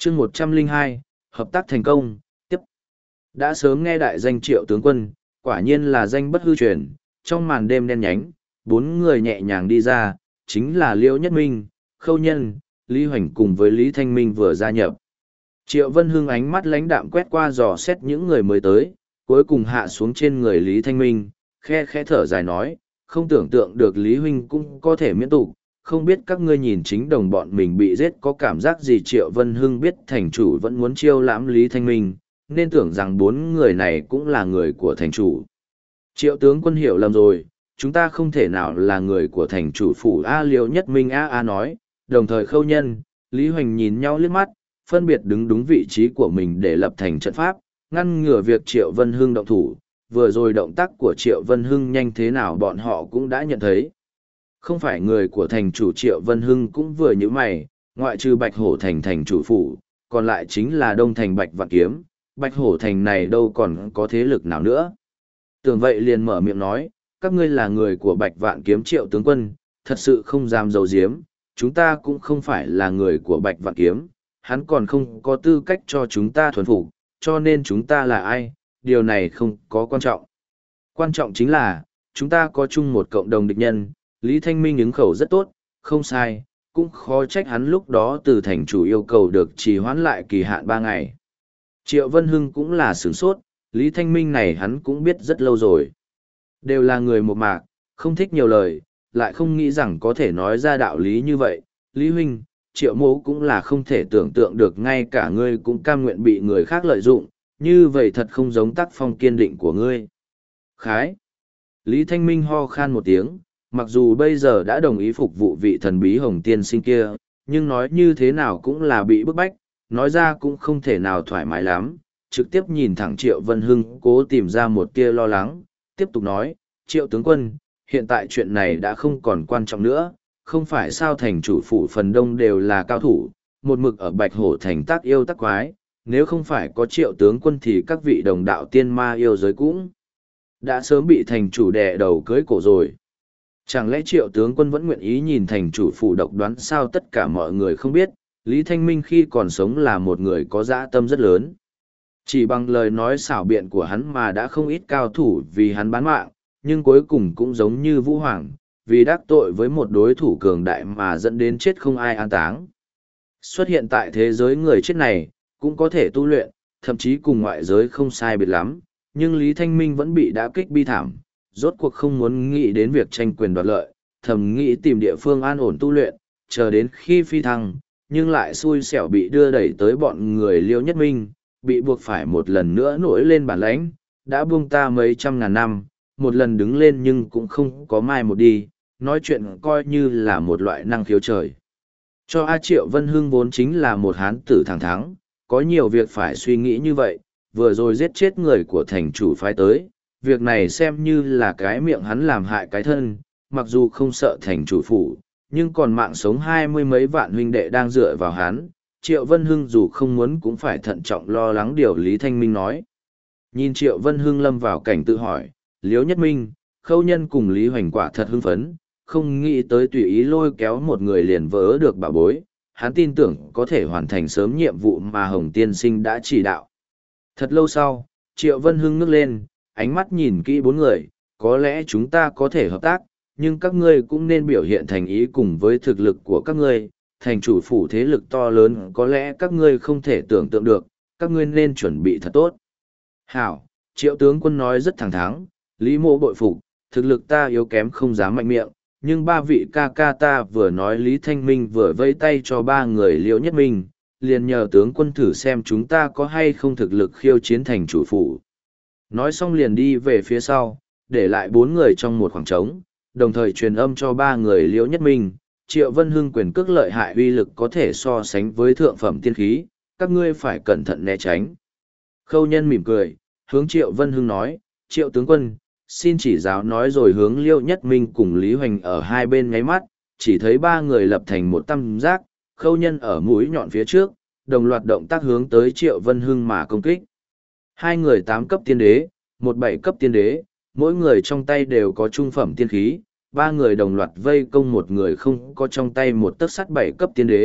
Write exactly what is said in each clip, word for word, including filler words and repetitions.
chương một trăm linh hai, hợp tác thành công, tiếp. Đã sớm nghe đại danh Triệu tướng quân, quả nhiên là danh bất hư truyền, trong màn đêm đen nhánh, bốn người nhẹ nhàng đi ra, chính là Liễu Nhất Minh, Khâu Nhân, Lý Hoành cùng với Lý Thanh Minh vừa gia nhập. Triệu Vân Hưng ánh mắt lãnh đạm quét qua dò xét những người mới tới, cuối cùng hạ xuống trên người Lý Thanh Minh, khe khẽ thở dài nói, không tưởng tượng được Lý Huynh cũng có thể miễn tục, không biết các ngươi nhìn chính đồng bọn mình bị giết có cảm giác gì. Triệu Vân Hưng biết thành chủ vẫn muốn chiêu lãm Lý Thanh Minh, nên tưởng rằng bốn người này cũng là người của thành chủ. Triệu tướng quân hiểu lầm rồi, chúng ta không thể nào là người của thành chủ phủ. A Liễu Nhất Minh A A nói, đồng thời Khâu Nhân, Lý Hoành nhìn nhau liếc mắt, phân biệt đứng đúng vị trí của mình để lập thành trận pháp, ngăn ngừa việc Triệu Vân Hưng động thủ. Vừa rồi động tác của Triệu Vân Hưng nhanh thế nào bọn họ cũng đã nhận thấy. Không phải người của thành chủ. Triệu Vân Hưng cũng vừa như mày, ngoại trừ Bạch Hổ Thành thành chủ phủ, còn lại chính là Đông Thành Bạch Vạn Kiếm, Bạch Hổ Thành này đâu còn có thế lực nào nữa. Tưởng vậy liền mở miệng nói, các ngươi là người của Bạch Vạn Kiếm. Triệu tướng quân, thật sự không dám giấu giếm, chúng ta cũng không phải là người của Bạch Vạn Kiếm, hắn còn không có tư cách cho chúng ta thuần phục, cho nên chúng ta là ai, điều này không có quan trọng. Quan trọng chính là, chúng ta có chung một cộng đồng địch nhân. Lý Thanh Minh ứng khẩu rất tốt, không sai, cũng khó trách hắn lúc đó từ thành chủ yêu cầu được trì hoãn lại kỳ hạn ba ngày. Triệu Vân Hưng cũng là sửng sốt, Lý Thanh Minh này hắn cũng biết rất lâu rồi. Đều là người một mạc, không thích nhiều lời, lại không nghĩ rằng có thể nói ra đạo lý như vậy. Lý Huynh, Triệu mố cũng là không thể tưởng tượng được ngay cả ngươi cũng cam nguyện bị người khác lợi dụng, như vậy thật không giống tác phong kiên định của ngươi. Khái. Lý Thanh Minh ho khan một tiếng, mặc dù bây giờ đã đồng ý phục vụ vị thần bí Hồng tiên sinh kia, nhưng nói như thế nào cũng là bị bức bách, nói ra cũng không thể nào thoải mái lắm, trực tiếp nhìn thẳng Triệu Vân Hưng cố tìm ra một tia lo lắng, tiếp tục nói, Triệu tướng quân, hiện tại chuyện này đã không còn quan trọng nữa, không phải sao thành chủ phủ phần đông đều là cao thủ, một mực ở Bạch Hổ Thành tác yêu tác quái, nếu không phải có Triệu tướng quân thì các vị đồng đạo tiên ma yêu giới cũng đã sớm bị thành chủ đè đầu cưới cổ rồi. Chẳng lẽ Triệu tướng quân vẫn nguyện ý nhìn thành chủ phủ độc đoán sao? Tất cả mọi người không biết, Lý Thanh Minh khi còn sống là một người có dã tâm rất lớn. Chỉ bằng lời nói xảo biện của hắn mà đã không ít cao thủ vì hắn bán mạng, nhưng cuối cùng cũng giống như Vũ Hoàng, vì đắc tội với một đối thủ cường đại mà dẫn đến chết không ai an táng. Xuất hiện tại thế giới người chết này, cũng có thể tu luyện, thậm chí cùng ngoại giới không sai biệt lắm, nhưng Lý Thanh Minh vẫn bị đả kích bi thảm, rốt cuộc không muốn nghĩ đến việc tranh quyền đoạt lợi, thầm nghĩ tìm địa phương an ổn tu luyện, chờ đến khi phi thăng, nhưng lại xui xẻo bị đưa đẩy tới bọn người Liễu Nhất Minh, bị buộc phải một lần nữa nổi lên bản lãnh, đã buông ta mấy trăm ngàn năm, một lần đứng lên nhưng cũng không có mai một đi, nói chuyện coi như là một loại năng khiếu trời. Cho A Triệu Vân Hưng vốn chính là một hán tử thẳng thắng, có nhiều việc phải suy nghĩ như vậy, vừa rồi giết chết người của thành chủ phái tới, việc này xem như là cái miệng hắn làm hại cái thân, mặc dù không sợ thành chủ phủ, nhưng còn mạng sống hai mươi mấy vạn huynh đệ đang dựa vào hắn, Triệu Vân Hưng dù không muốn cũng phải thận trọng lo lắng điều Lý Thanh Minh nói. Nhìn Triệu Vân Hưng lâm vào cảnh tự hỏi, Liễu Nhất Minh, Khâu Nhân cùng Lý Hoành quả thật hưng phấn, không nghĩ tới tùy ý lôi kéo một người liền vỡ được bảo bối, hắn tin tưởng có thể hoàn thành sớm nhiệm vụ mà Hồng Tiên Sinh đã chỉ đạo. Thật lâu sau, Triệu Vân Hưng ngước lên, ánh mắt nhìn kỹ bốn người, có lẽ chúng ta có thể hợp tác, nhưng các ngươi cũng nên biểu hiện thành ý cùng với thực lực của các ngươi, thành chủ phủ thế lực to lớn có lẽ các ngươi không thể tưởng tượng được, các ngươi nên chuẩn bị thật tốt. Hảo, Triệu tướng quân nói rất thẳng thắn, Lý mộ bội phục, thực lực ta yếu kém không dám mạnh miệng, nhưng ba vị ca ca ta vừa nói Lý Thanh Minh vừa vẫy tay cho ba người Liễu Nhất Minh, liền nhờ tướng quân thử xem chúng ta có hay không thực lực khiêu chiến thành chủ phủ. Nói xong liền đi về phía sau, để lại bốn người trong một khoảng trống, đồng thời truyền âm cho ba người Liễu Nhất Minh, Triệu Vân Hưng quyền cước lợi hại uy lực có thể so sánh với thượng phẩm tiên khí, các ngươi phải cẩn thận né tránh. Khâu Nhân mỉm cười, hướng Triệu Vân Hưng nói, Triệu tướng quân, xin chỉ giáo nói rồi hướng Liễu Nhất Minh cùng Lý Hoành ở hai bên ngáy mắt, chỉ thấy ba người lập thành một tam giác, Khâu Nhân ở mũi nhọn phía trước, đồng loạt động tác hướng tới Triệu Vân Hưng mà công kích. Hai người tám cấp tiên đế, một bảy cấp tiên đế, mỗi người trong tay đều có trung phẩm tiên khí, ba người đồng loạt vây công một người không có trong tay một tấc sắt bảy cấp tiên đế,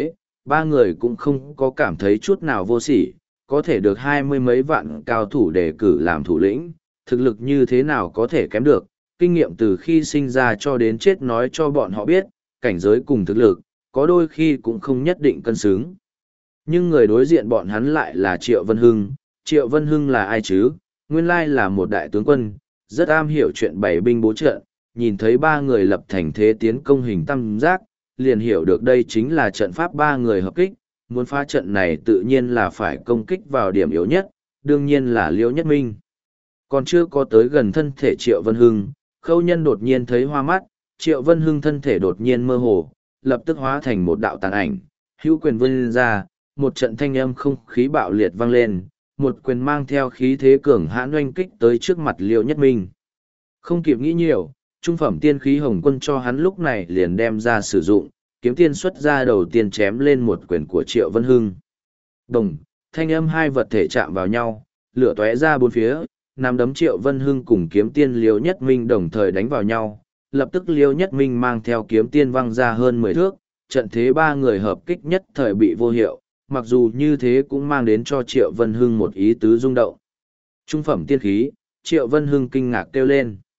ba người cũng không có cảm thấy chút nào vô sỉ, có thể được hai mươi mấy vạn cao thủ đề cử làm thủ lĩnh, thực lực như thế nào có thể kém được, kinh nghiệm từ khi sinh ra cho đến chết nói cho bọn họ biết, cảnh giới cùng thực lực, có đôi khi cũng không nhất định cân xứng. Nhưng người đối diện bọn hắn lại là Triệu Vân Hưng. Triệu Vân Hưng là ai chứ? Nguyên lai là một đại tướng quân, rất am hiểu chuyện bày binh bố trận, nhìn thấy ba người lập thành thế tiến công hình tam giác, liền hiểu được đây chính là trận pháp ba người hợp kích, muốn phá trận này tự nhiên là phải công kích vào điểm yếu nhất, đương nhiên là Liễu Nhất Minh. Còn chưa có tới gần thân thể Triệu Vân Hưng, Khâu Nhân đột nhiên thấy hoa mắt, Triệu Vân Hưng thân thể đột nhiên mơ hồ, lập tức hóa thành một đạo tàn ảnh, hữu quyền vươn ra, một trận thanh âm không khí bạo liệt vang lên, một quyền mang theo khí thế cường hãn oanh kích tới trước mặt Liễu Nhất Minh. Không kịp nghĩ nhiều, trung phẩm tiên khí hồng quân cho hắn lúc này liền đem ra sử dụng, kiếm tiên xuất ra đầu tiên chém lên một quyền của Triệu Vân Hưng. Đồng, thanh âm hai vật thể chạm vào nhau, lửa tóe ra bốn phía, nắm đấm Triệu Vân Hưng cùng kiếm tiên Liễu Nhất Minh đồng thời đánh vào nhau, lập tức Liễu Nhất Minh mang theo kiếm tiên văng ra hơn mười thước, trận thế ba người hợp kích nhất thời bị vô hiệu, mặc dù như thế cũng mang đến cho Triệu Vân Hưng một ý tứ rung động. Trung phẩm tiên khí, Triệu Vân Hưng kinh ngạc kêu lên.